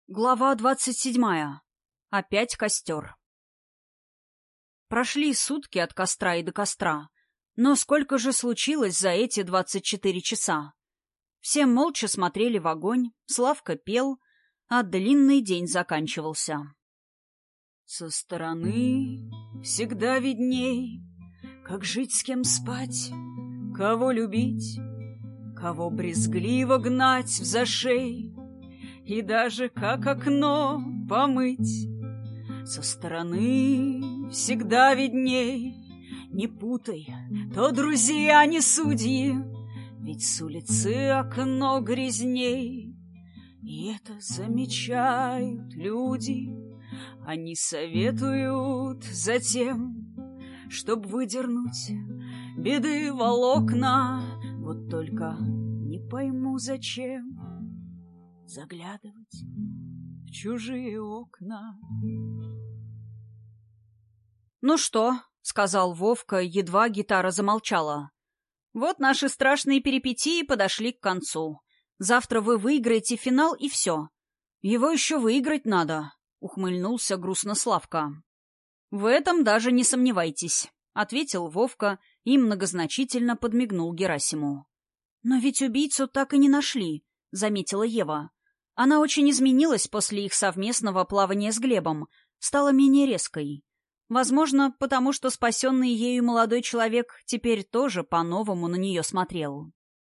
Глава 27. Опять костер. Прошли сутки от костра и до костра. Но сколько же случилось за эти 24 часа? Все молча смотрели в огонь, Славка пел, а длинный день заканчивался. Со стороны всегда видней, как жить, с кем спать, кого любить, кого брезгливо гнать взашей, и даже как окно помыть. Со стороны всегда видней, не путай, то друзья, не судьи, ведь с улицы окно грязней. И это замечают люди, они советуют затем, чтоб выдернуть беды волокна. Вот только не пойму, зачем заглядывать в чужие окна. «Ну что?» — сказал Вовка, едва гитара замолчала. «Вот наши страшные перипетии подошли к концу. Завтра вы выиграете финал, и все. Его еще выиграть надо», — ухмыльнулся грустно Славка. «В этом даже не сомневайтесь», — ответил Вовка и многозначительно подмигнул Герасиму. «Но ведь убийцу так и не нашли», — заметила Ева. Она очень изменилась после их совместного плавания с Глебом, стала менее резкой. Возможно, потому что спасенный ею молодой человек теперь тоже по-новому на нее смотрел.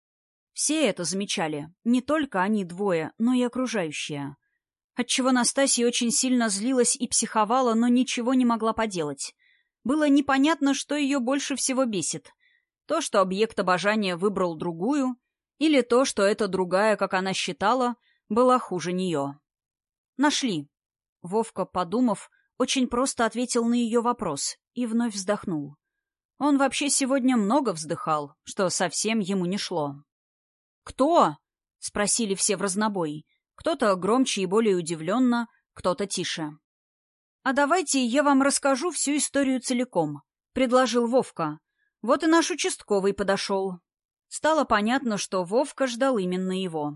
Все это замечали, не только они двое, но и окружающие. Отчего Настасья очень сильно злилась и психовала, но ничего не могла поделать. Было непонятно, что ее больше всего бесит. То, что объект обожания выбрал другую, или то, что эта другая, как она считала, была хуже нее. «Нашли». Вовка, подумав, очень просто ответил на ее вопрос и вновь вздохнул. Он вообще сегодня много вздыхал, что совсем ему не шло. «Кто?» — спросили все вразнобой. Кто-то громче и более удивленно, кто-то тише. «А давайте я вам расскажу всю историю целиком», — предложил Вовка. Вот и наш участковый подошел. Стало понятно, что Вовка ждал именно его.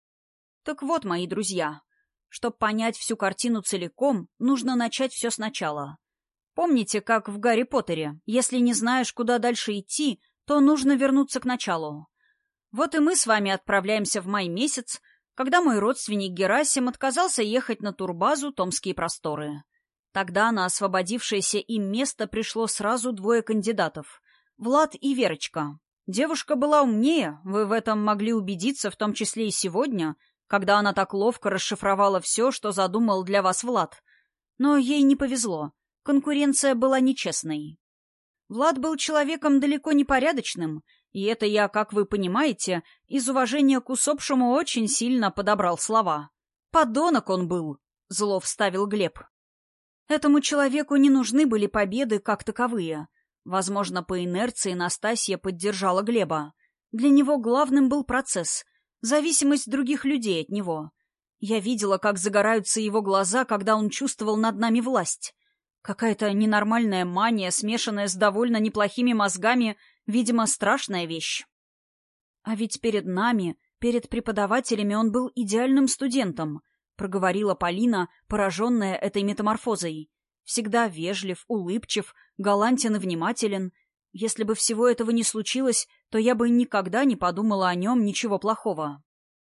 Так вот, мои друзья, чтобы понять всю картину целиком, нужно начать все сначала. Помните, как в «Гарри Поттере», если не знаешь, куда дальше идти, то нужно вернуться к началу. Вот и мы с вами отправляемся в май месяц, когда мой родственник Герасим отказался ехать на турбазу «Томские просторы». Тогда на освободившееся им место пришло сразу двое кандидатов — Влад и Верочка. Девушка была умнее, вы в этом могли убедиться, в том числе и сегодня, когда она так ловко расшифровала все, что задумал для вас Влад. Но ей не повезло. Конкуренция была нечестной. Влад был человеком далеко не порядочным, и это я, как вы понимаете, из уважения к усопшему очень сильно подобрал слова. «Подонок он был», — зло вставил Глеб. Этому человеку не нужны были победы как таковые. Возможно, по инерции Настасья поддержала Глеба. Для него главным был процесс — зависимость других людей от него. Я видела, как загораются его глаза, когда он чувствовал над нами власть. Какая-то ненормальная мания, смешанная с довольно неплохими мозгами, видимо, страшная вещь. А ведь перед нами, перед преподавателями он был идеальным студентом, проговорила Полина, пораженная этой метаморфозой. Всегда вежлив, улыбчив, галантен и внимателен. Если бы всего этого не случилось, то я бы никогда не подумала о нем ничего плохого.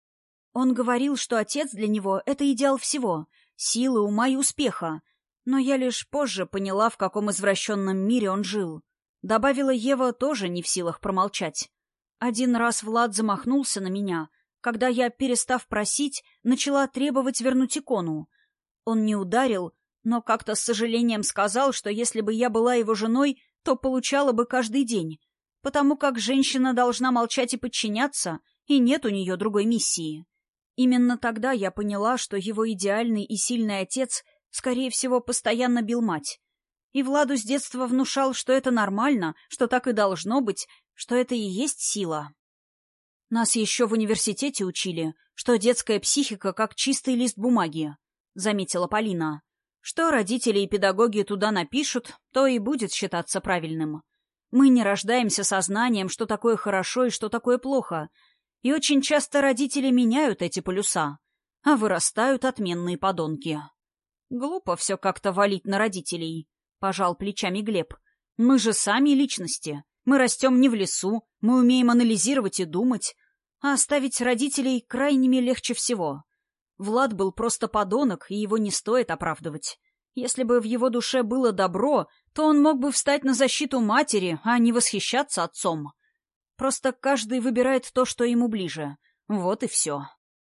Он говорил, что отец для него — это идеал всего, силы, ума и успеха. Но я лишь позже поняла, в каком извращенном мире он жил. Добавила Ева, тоже не в силах промолчать. Один раз Влад замахнулся на меня, когда я, перестав просить, начала требовать вернуть икону. Он не ударил, но как-то с сожалением сказал, что если бы я была его женой, то получала бы каждый день, потому как женщина должна молчать и подчиняться, и нет у нее другой миссии. Именно тогда я поняла, что его идеальный и сильный отец, скорее всего, постоянно бил мать. И Владу с детства внушал, что это нормально, что так и должно быть, что это и есть сила. Нас еще в университете учили, что детская психика как чистый лист бумаги, — заметила Полина. Что родители и педагоги туда напишут, то и будет считаться правильным. Мы не рождаемся сознанием, что такое хорошо и что такое плохо. И очень часто родители меняют эти полюса. а вырастают отменные подонки. Глупо все как-то валить на родителей, — пожал плечами Глеб. Мы же сами личности. Мы растем не в лесу, мы умеем анализировать и думать. А оставить родителей крайними легче всего. Влад был просто подонок, и его не стоит оправдывать. Если бы в его душе было добро, то он мог бы встать на защиту матери, а не восхищаться отцом. Просто каждый выбирает то, что ему ближе. Вот и все.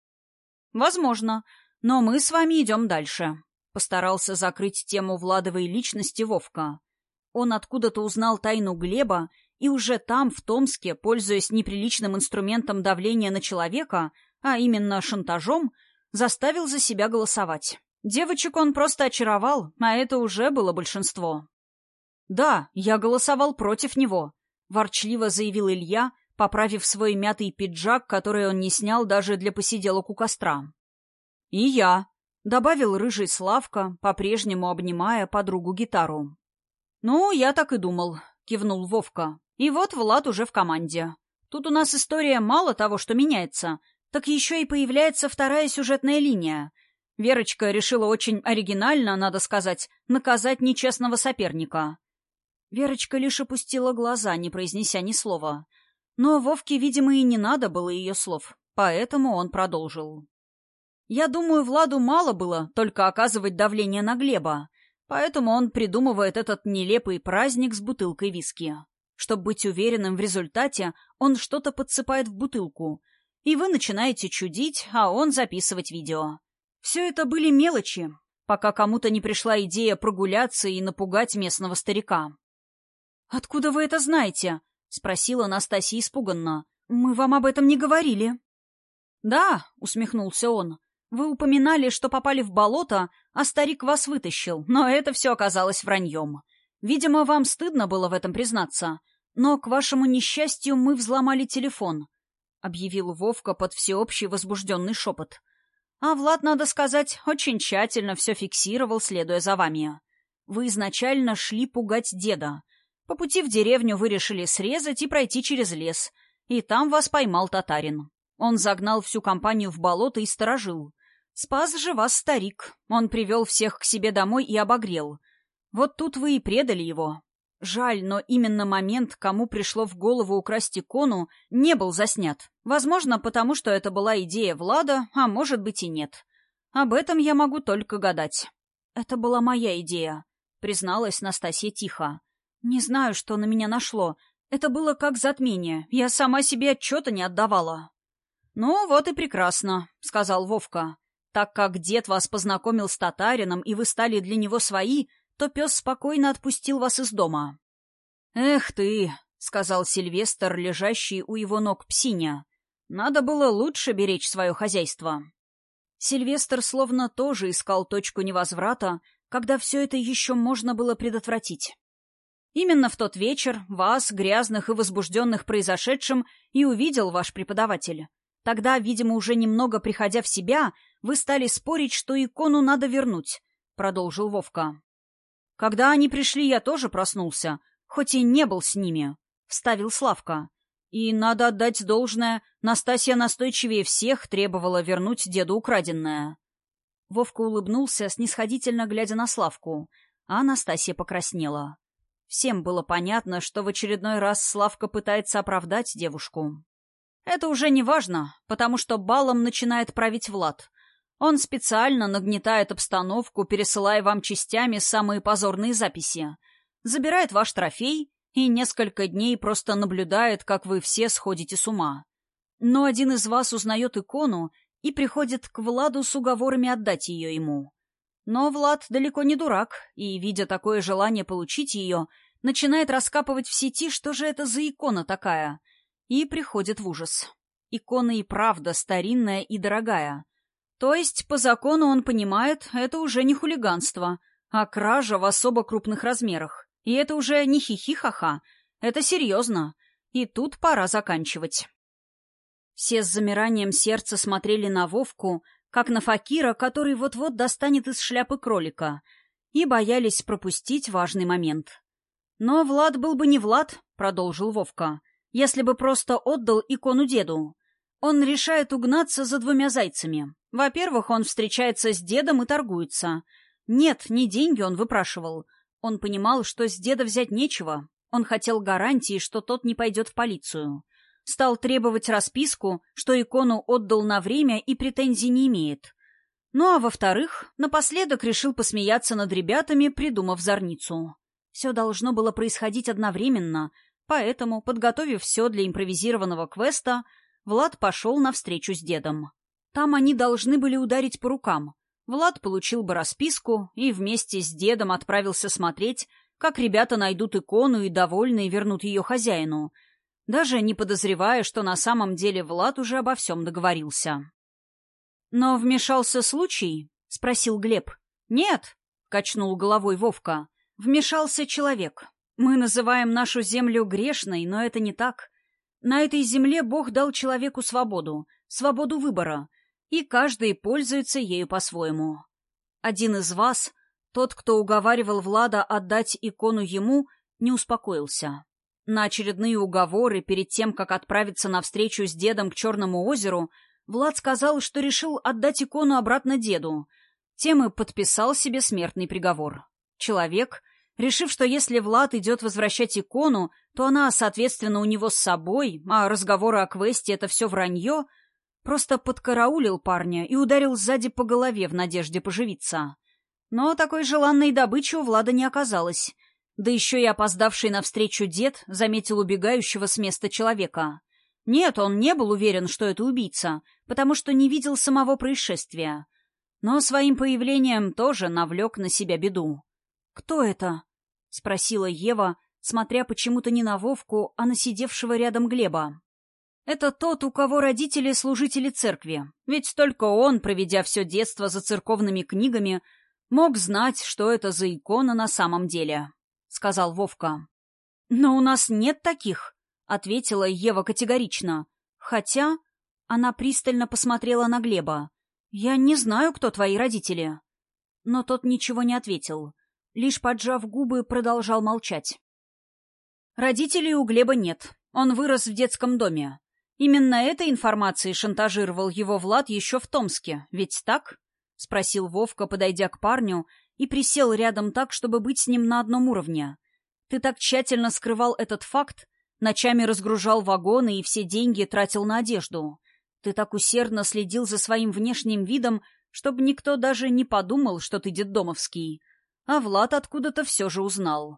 Возможно, но мы с вами идем дальше. Постарался закрыть тему Владовой личности Вовка. Он откуда-то узнал тайну Глеба, и уже там, в Томске, пользуясь неприличным инструментом давления на человека, а именно шантажом, заставил за себя голосовать. Девочек он просто очаровал, а это уже было большинство. «Да, я голосовал против него», — ворчливо заявил Илья, поправив свой мятый пиджак, который он не снял даже для посиделок у костра. «И я», — добавил рыжий Славка, по-прежнему обнимая подругу-гитару. «Ну, я так и думал», — кивнул Вовка. «И вот Влад уже в команде. Тут у нас история мало того, что меняется, так еще и появляется вторая сюжетная линия. Верочка решила очень оригинально, надо сказать, наказать нечестного соперника». Верочка лишь опустила глаза, не произнеся ни слова. Но Вовке, видимо, и не надо было ее слов, поэтому он продолжил. «Я думаю, Владу мало было только оказывать давление на Глеба, поэтому он придумывает этот нелепый праздник с бутылкой виски. Чтобы быть уверенным в результате, он что-то подсыпает в бутылку, и вы начинаете чудить, а он записывать видео. Все это были мелочи, пока кому-то не пришла идея прогуляться и напугать местного старика». «Откуда вы это знаете?» — спросила Настасья испуганно. «Мы вам об этом не говорили». «Да», — усмехнулся он, — «вы упоминали, что попали в болото, а старик вас вытащил, но это все оказалось враньем. Видимо, вам стыдно было в этом признаться, но, к вашему несчастью, мы взломали телефон», — объявил Вовка под всеобщий возбужденный шепот. «А Влад, надо сказать, очень тщательно все фиксировал, следуя за вами. Вы изначально шли пугать деда. По пути в деревню вы решили срезать и пройти через лес, и там вас поймал татарин. Он загнал всю компанию в болото и сторожил. Спас же вас старик. Он привел всех к себе домой и обогрел. Вот тут вы и предали его. Жаль, но именно момент, кому пришло в голову украсть икону, не был заснят. Возможно, потому что это была идея Влада, а может быть и нет. Об этом я могу только гадать». «Это была моя идея», — призналась Настасья тихо. «Не знаю, что на меня нашло. Это было как затмение. Я сама себе отчета не отдавала». «Ну, вот и прекрасно», — сказал Вовка. «Так как дед вас познакомил с татарином, и вы стали для него свои, то пес спокойно отпустил вас из дома». «Эх ты», — сказал Сильвестр, лежащий у его ног псиня. «Надо было лучше беречь свое хозяйство». Сильвестр словно тоже искал точку невозврата, когда все это еще можно было предотвратить. Именно в тот вечер вас, грязных и возбужденных произошедшим, и увидел ваш преподаватель. Тогда, видимо, уже немного приходя в себя, вы стали спорить, что икону надо вернуть, — продолжил Вовка. «Когда они пришли, я тоже проснулся, хоть и не был с ними», — вставил Славка. «И, надо отдать должное, Настасья настойчивее всех требовала вернуть деду украденное». Вовка улыбнулся, снисходительно глядя на Славку, а Настасья покраснела. Всем было понятно, что в очередной раз Славка пытается оправдать девушку. Это уже не важно, потому что балом начинает править Влад. Он специально нагнетает обстановку, пересылая вам частями самые позорные записи. Забирает ваш трофей и несколько дней просто наблюдает, как вы все сходите с ума. Но один из вас узнает икону и приходит к Владу с уговорами отдать ее ему. Но Влад далеко не дурак, и, видя такое желание получить ее, начинает раскапывать в сети, что же это за икона такая, и приходит в ужас. Икона и правда старинная и дорогая. То есть, по закону он понимает, это уже не хулиганство, а кража в особо крупных размерах. И это уже не хихи-ха-ха, это серьезно. И тут пора заканчивать. Все с замиранием сердца смотрели на Вовку, как на факира, который вот-вот достанет из шляпы кролика, и боялись пропустить важный момент. «Но Влад был бы не Влад», — продолжил Вовка, — «если бы просто отдал икону деду. Он решает угнаться за двумя зайцами. Во-первых, он встречается с дедом и торгуется. Нет, не деньги он выпрашивал. Он понимал, что с деда взять нечего. Он хотел гарантии, что тот не пойдет в полицию. Стал требовать расписку, что икону отдал на время и претензий не имеет. Ну а во-вторых, напоследок решил посмеяться над ребятами, придумав зорницу. Все должно было происходить одновременно, поэтому, подготовив все для импровизированного квеста, Влад пошел навстречу с дедом. Там они должны были ударить по рукам. Влад получил бы расписку и вместе с дедом отправился смотреть, как ребята найдут икону и, довольные, вернут ее хозяину, даже не подозревая, что на самом деле Влад уже обо всем договорился. «Но вмешался случай?» — спросил Глеб. «Нет», — качнул головой Вовка. «Вмешался человек. Мы называем нашу землю грешной, но это не так. На этой земле Бог дал человеку свободу выбора, и каждый пользуется ею по-своему. Один из вас, тот, кто уговаривал Влада отдать икону ему, не успокоился. На очередные уговоры перед тем, как отправиться навстречу с дедом к Черному озеру, Влад сказал, что решил отдать икону обратно деду. Тем и подписал себе смертный приговор. Человек, решив, что если Влад идет возвращать икону, то она, соответственно, у него с собой, а разговоры о квесте — это все вранье, просто подкараулил парня и ударил сзади по голове в надежде поживиться. Но такой желанной добычи у Влада не оказалось. Да еще и опоздавший навстречу дед заметил убегающего с места человека. Нет, он не был уверен, что это убийца, потому что не видел самого происшествия. Но своим появлением тоже навлек на себя беду. «Кто это?» — спросила Ева, смотря почему-то не на Вовку, а на сидевшего рядом Глеба. «Это тот, у кого родители служители церкви. Ведь только он, проведя все детство за церковными книгами, мог знать, что это за икона на самом деле», — сказал Вовка. «Но у нас нет таких», — ответила Ева категорично. «Хотя...» — она пристально посмотрела на Глеба. «Я не знаю, кто твои родители». Но тот ничего не ответил. Лишь, поджав губы, продолжал молчать. Родителей у Глеба нет. Он вырос в детском доме. Именно этой информацией шантажировал его Влад еще в Томске. Ведь так? — спросил Вовка, подойдя к парню, и присел рядом так, чтобы быть с ним на одном уровне. «Ты так тщательно скрывал этот факт, ночами разгружал вагоны и все деньги тратил на одежду. Ты так усердно следил за своим внешним видом, чтобы никто даже не подумал, что ты детдомовский. А Влад откуда-то все же узнал».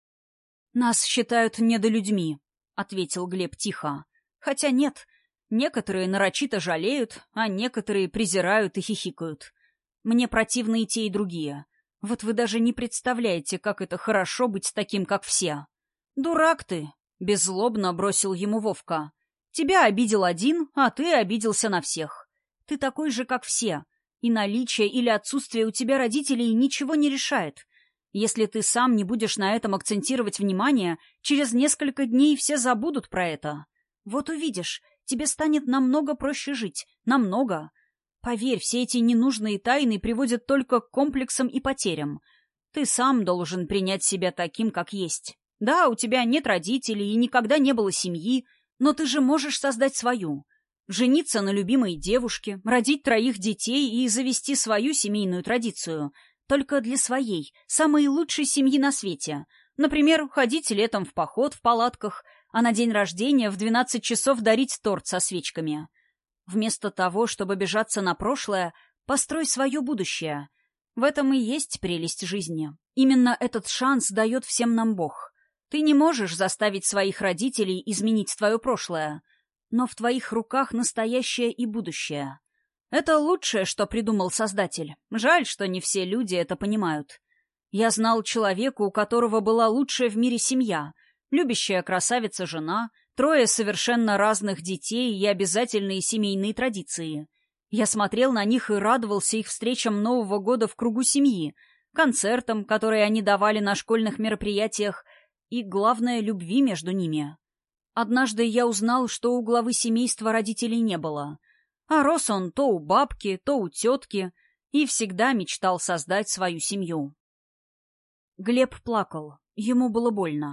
«Нас считают недолюдьми», — ответил Глеб тихо. «Хотя нет, некоторые нарочито жалеют, а некоторые презирают и хихикают. Мне противны и те, и другие. Вот вы даже не представляете, как это хорошо быть таким, как все». «Дурак ты», — беззлобно бросил ему Вовка. «Тебя обидел один, а ты обиделся на всех. Ты такой же, как все, и наличие или отсутствие у тебя родителей ничего не решает. Если ты сам не будешь на этом акцентировать внимание, через несколько дней все забудут про это. Вот увидишь, тебе станет намного проще жить, намного. Поверь, все эти ненужные тайны приводят только к комплексам и потерям. Ты сам должен принять себя таким, как есть. Да, у тебя нет родителей и никогда не было семьи, но ты же можешь создать свою. Жениться на любимой девушке, родить 3 детей и завести свою семейную традицию. Только для своей, самой лучшей семьи на свете. Например, ходить летом в поход в палатках, а на день рождения в 12 часов дарить торт со свечками. Вместо того, чтобы обижаться на прошлое, построй свое будущее. В этом и есть прелесть жизни. Именно этот шанс дает всем нам Бог. Ты не можешь заставить своих родителей изменить твое прошлое, но в твоих руках настоящее и будущее. Это лучшее, что придумал Создатель. Жаль, что не все люди это понимают. Я знал человека, у которого была лучшая в мире семья, любящая красавица-жена, 3 совершенно разных детей и обязательные семейные традиции. Я смотрел на них и радовался их встречам Нового года в кругу семьи, концертам, которые они давали на школьных мероприятиях, и, главное, любви между ними. Однажды я узнал, что у главы семейства родителей не было. А рос он то у бабки, то у тетки, и всегда мечтал создать свою семью. Глеб плакал. Ему было больно.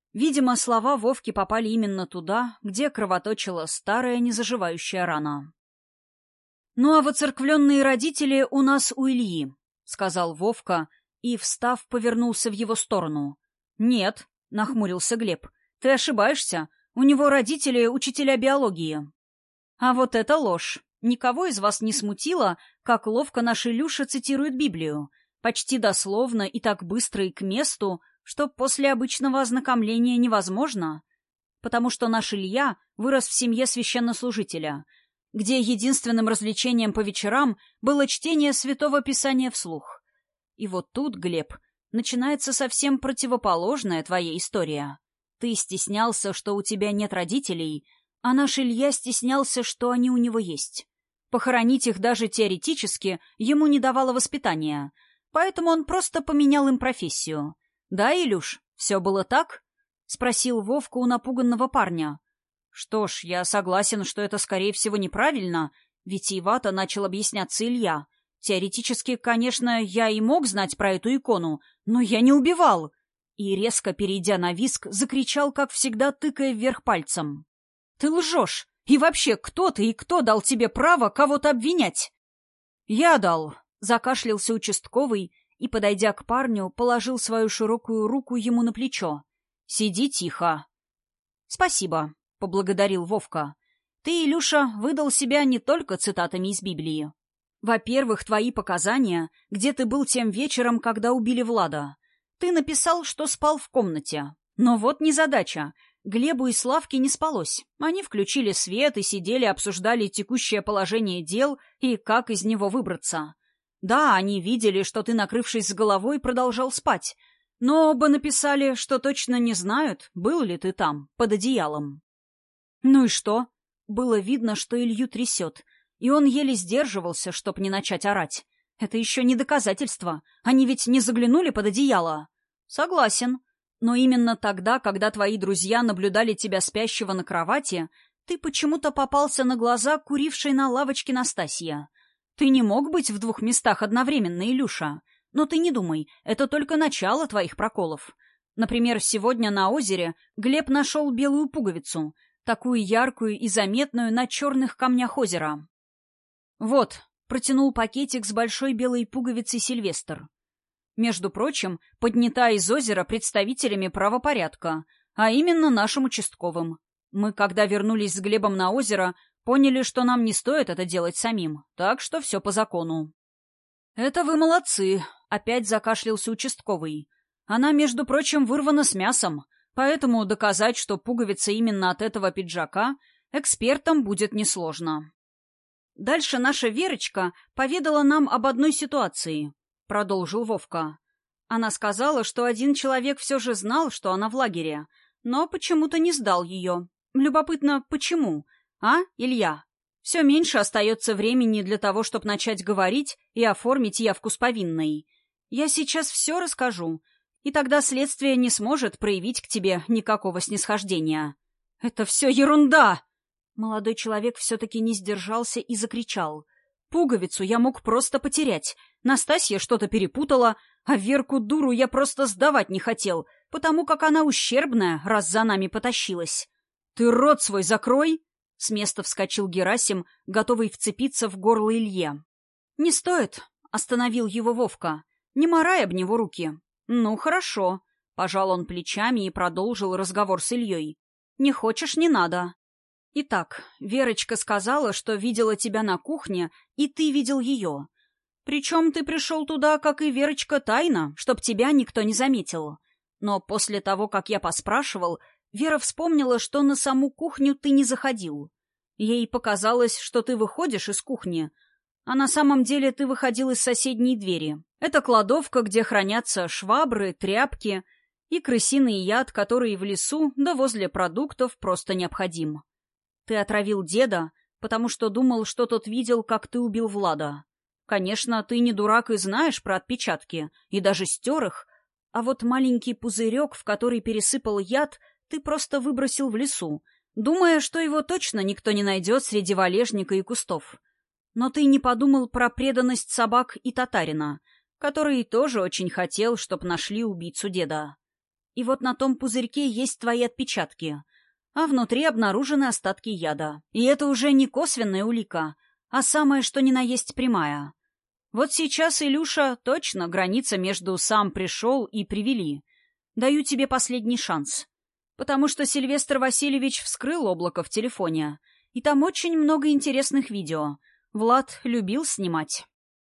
Видимо, слова Вовки попали именно туда, где кровоточила старая незаживающая рана. «Ну а воцерквленные родители у нас у Ильи», — сказал Вовка и, встав, повернулся в его сторону. «Нет», — нахмурился Глеб, — «ты ошибаешься. У него родители учителя биологии». «А вот это ложь. Никого из вас не смутило, как ловко наш Илюша цитирует Библию. Почти дословно и так быстро и к месту, что после обычного ознакомления невозможно. Потому что наш Илья вырос в семье священнослужителя, где единственным развлечением по вечерам было чтение Святого Писания вслух. И вот тут, Глеб, начинается совсем противоположная твоя история. Ты стеснялся, что у тебя нет родителей, а наш Илья стеснялся, что они у него есть. Похоронить их даже теоретически ему не давало воспитания, поэтому он просто поменял им профессию. «Да, Илюш, все было так?» — спросил Вовка у напуганного парня. «Что ж, я согласен, что это, скорее всего, неправильно», — витиевато начал объясняться Илья. «Теоретически, конечно, я и мог знать про эту икону, но я не убивал». И, резко перейдя на виск, закричал, как всегда, тыкая вверх пальцем. «Ты лжешь! И вообще, кто ты и кто дал тебе право кого-то обвинять?» «Я дал», — закашлялся участковый и, подойдя к парню, положил свою широкую руку ему на плечо. «Сиди тихо». «Спасибо», — поблагодарил Вовка. «Ты, Илюша, выдал себя не только цитатами из Библии. Во-первых, твои показания, где ты был тем вечером, когда убили Влада. Ты написал, что спал в комнате. Но вот незадача. Глебу и Славке не спалось. Они включили свет и сидели, обсуждали текущее положение дел и как из него выбраться. Да, они видели, что ты, накрывшись с головой, продолжал спать. Но оба написали, что точно не знают, был ли ты там, под одеялом». «Ну и что?» Было видно, что Илью трясет, и он еле сдерживался, чтоб не начать орать. «Это еще не доказательство. Они ведь не заглянули под одеяло». «Согласен. Но именно тогда, когда твои друзья наблюдали тебя спящего на кровати, ты почему-то попался на глаза курившей на лавочке Настасья. Ты не мог быть в двух местах одновременно, Илюша. Но ты не думай, это только начало твоих проколов. Например, сегодня на озере Глеб нашел белую пуговицу, такую яркую и заметную на черных камнях озера. Вот, протянул пакетик с большой белой пуговицей Сильвестр. Между прочим, поднята из озера представителями правопорядка, а именно нашим участковым. Мы, когда вернулись с Глебом на озеро, поняли, что нам не стоит это делать самим, так что все по закону. «Это вы молодцы», — опять закашлялся участковый. «Она, между прочим, вырвана с мясом, поэтому доказать, что пуговица именно от этого пиджака, экспертам будет несложно». «Дальше наша Верочка поведала нам об одной ситуации», — продолжил Вовка. «Она сказала, что один человек все же знал, что она в лагере, но почему-то не сдал ее. Любопытно, почему? А, Илья? Все меньше остается времени для того, чтобы начать говорить и оформить явку с повинной. Я сейчас все расскажу, и тогда следствие не сможет проявить к тебе никакого снисхождения». «Это все ерунда!» Молодой человек все-таки не сдержался и закричал. «Пуговицу я мог просто потерять. Настасья что-то перепутала, а Верку дуру я просто сдавать не хотел, потому как она ущербная, раз за нами потащилась». «Ты рот свой закрой!» С места вскочил Герасим, готовый вцепиться в горло Илье. «Не стоит», — остановил его Вовка. «Не морай об него руки». «Ну, хорошо», — пожал он плечами и продолжил разговор с Ильей. «Не хочешь — не надо. Итак, Верочка сказала, что видела тебя на кухне, и ты видел ее. Причем ты пришел туда, как и Верочка, тайно, чтоб тебя никто не заметил. Но после того, как я поспрашивал, Вера вспомнила, что на саму кухню ты не заходил. Ей показалось, что ты выходишь из кухни, а на самом деле ты выходил из соседней двери. Это кладовка, где хранятся швабры, тряпки и крысиный яд, который в лесу да возле продуктов просто необходим. Ты отравил деда, потому что думал, что тот видел, как ты убил Влада. Конечно, ты не дурак и знаешь про отпечатки, и даже стер их, а вот маленький пузырек, в который пересыпал яд, ты просто выбросил в лесу, думая, что его точно никто не найдет среди валежника и кустов. Но ты не подумал про преданность собак и татарина, который тоже очень хотел, чтоб нашли убийцу деда. И вот на том пузырьке есть твои отпечатки. А внутри обнаружены остатки яда. И это уже не косвенная улика, а самое что ни на есть прямая. Вот сейчас, Илюша, точно граница между «сам пришел» и «привели». Даю тебе последний шанс. Потому что Сильвестр Васильевич вскрыл облако в телефоне, и там очень много интересных видео. Влад любил снимать.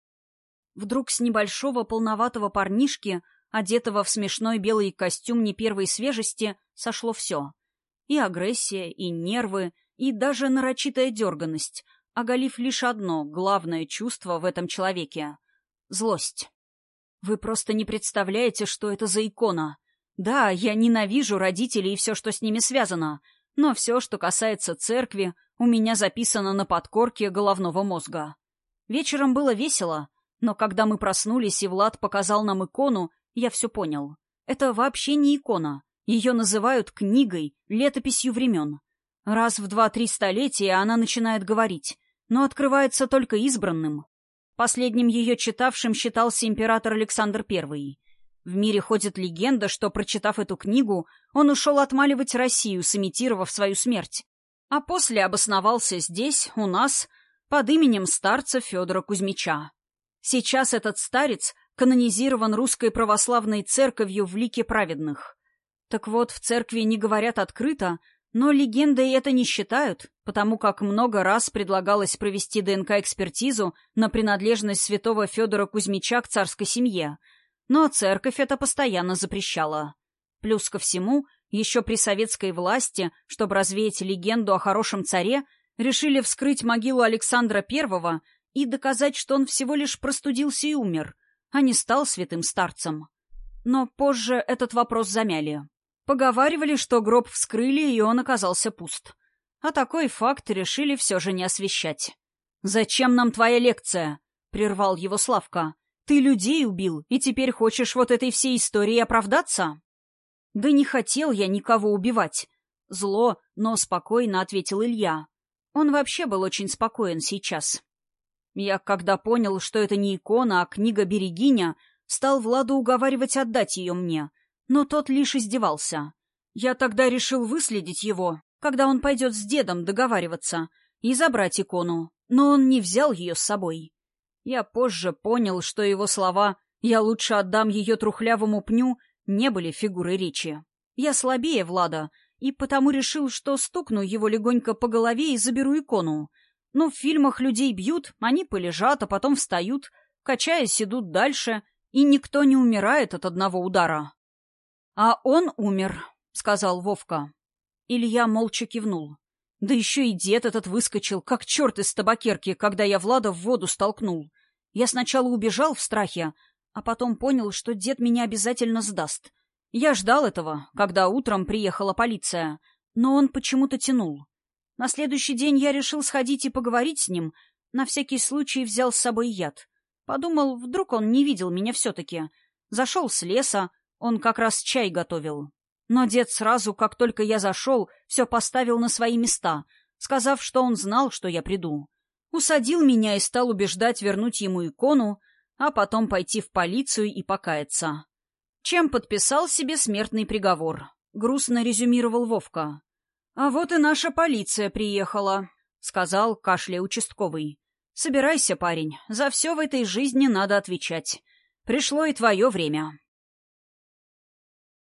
Вдруг с небольшого полноватого парнишки, одетого в смешной белый костюм не первой свежести, сошло все. И агрессия, и нервы, и даже нарочитая дерганность, оголив лишь одно главное чувство в этом человеке — злость. Вы просто не представляете, что это за икона. Да, я ненавижу родителей и все, что с ними связано, но все, что касается церкви, у меня записано на подкорке головного мозга. Вечером было весело, но когда мы проснулись и Влад показал нам икону, я все понял. Это вообще не икона. Ее называют книгой, летописью времен. Раз в 2-3 столетия она начинает говорить, но открывается только избранным. Последним ее читавшим считался император Александр I. В мире ходит легенда, что, прочитав эту книгу, он ушел отмаливать Россию, сымитировав свою смерть. А после обосновался здесь, у нас, под именем старца Федора Кузьмича. Сейчас этот старец канонизирован Русской Православной Церковью в лике праведных. Так вот, в церкви не говорят открыто, но легендой это не считают, потому как много раз предлагалось провести ДНК-экспертизу на принадлежность святого Федора Кузьмича к царской семье, но церковь это постоянно запрещала. Плюс ко всему, еще при советской власти, чтобы развеять легенду о хорошем царе, решили вскрыть могилу Александра I и доказать, что он всего лишь простудился и умер, а не стал святым старцем. Но позже этот вопрос замяли. Поговаривали, что гроб вскрыли, и он оказался пуст. А такой факт решили все же не освещать. «Зачем нам твоя лекция?» — прервал его Славка. «Ты людей убил, и теперь хочешь вот этой всей историей оправдаться?» «Да не хотел я никого убивать». Зло, но спокойно ответил Илья. Он вообще был очень спокоен сейчас. Я, когда понял, что это не икона, а книга-берегиня, стал Владу уговаривать отдать ее мне, но тот лишь издевался. Я тогда решил выследить его, когда он пойдет с дедом договариваться, и забрать икону, но он не взял ее с собой. Я позже понял, что его слова «я лучше отдам ее трухлявому пню» не были фигурой речи. Я слабее Влада, и потому решил, что стукну его легонько по голове и заберу икону. Ну, в фильмах людей бьют, они полежат, а потом встают, качаясь, идут дальше, и никто не умирает от одного удара. «А он умер», — сказал Вовка. Илья молча кивнул. Да еще и дед этот выскочил, как черт из табакерки, когда я Влада в воду столкнул. Я сначала убежал в страхе, а потом понял, что дед меня обязательно сдаст. Я ждал этого, когда утром приехала полиция, но он почему-то тянул. На следующий день я решил сходить и поговорить с ним, на всякий случай взял с собой яд. Подумал, вдруг он не видел меня все-таки. Зашел с леса, он как раз чай готовил. Но дед сразу, как только я зашел, все поставил на свои места, сказав, что он знал, что я приду. Усадил меня и стал убеждать вернуть ему икону, а потом пойти в полицию и покаяться. Чем подписал себе смертный приговор. Грустно резюмировал Вовка. «А вот и наша полиция приехала», — сказал, кашляя участковый. «Собирайся, парень, за все в этой жизни надо отвечать. Пришло и твое время».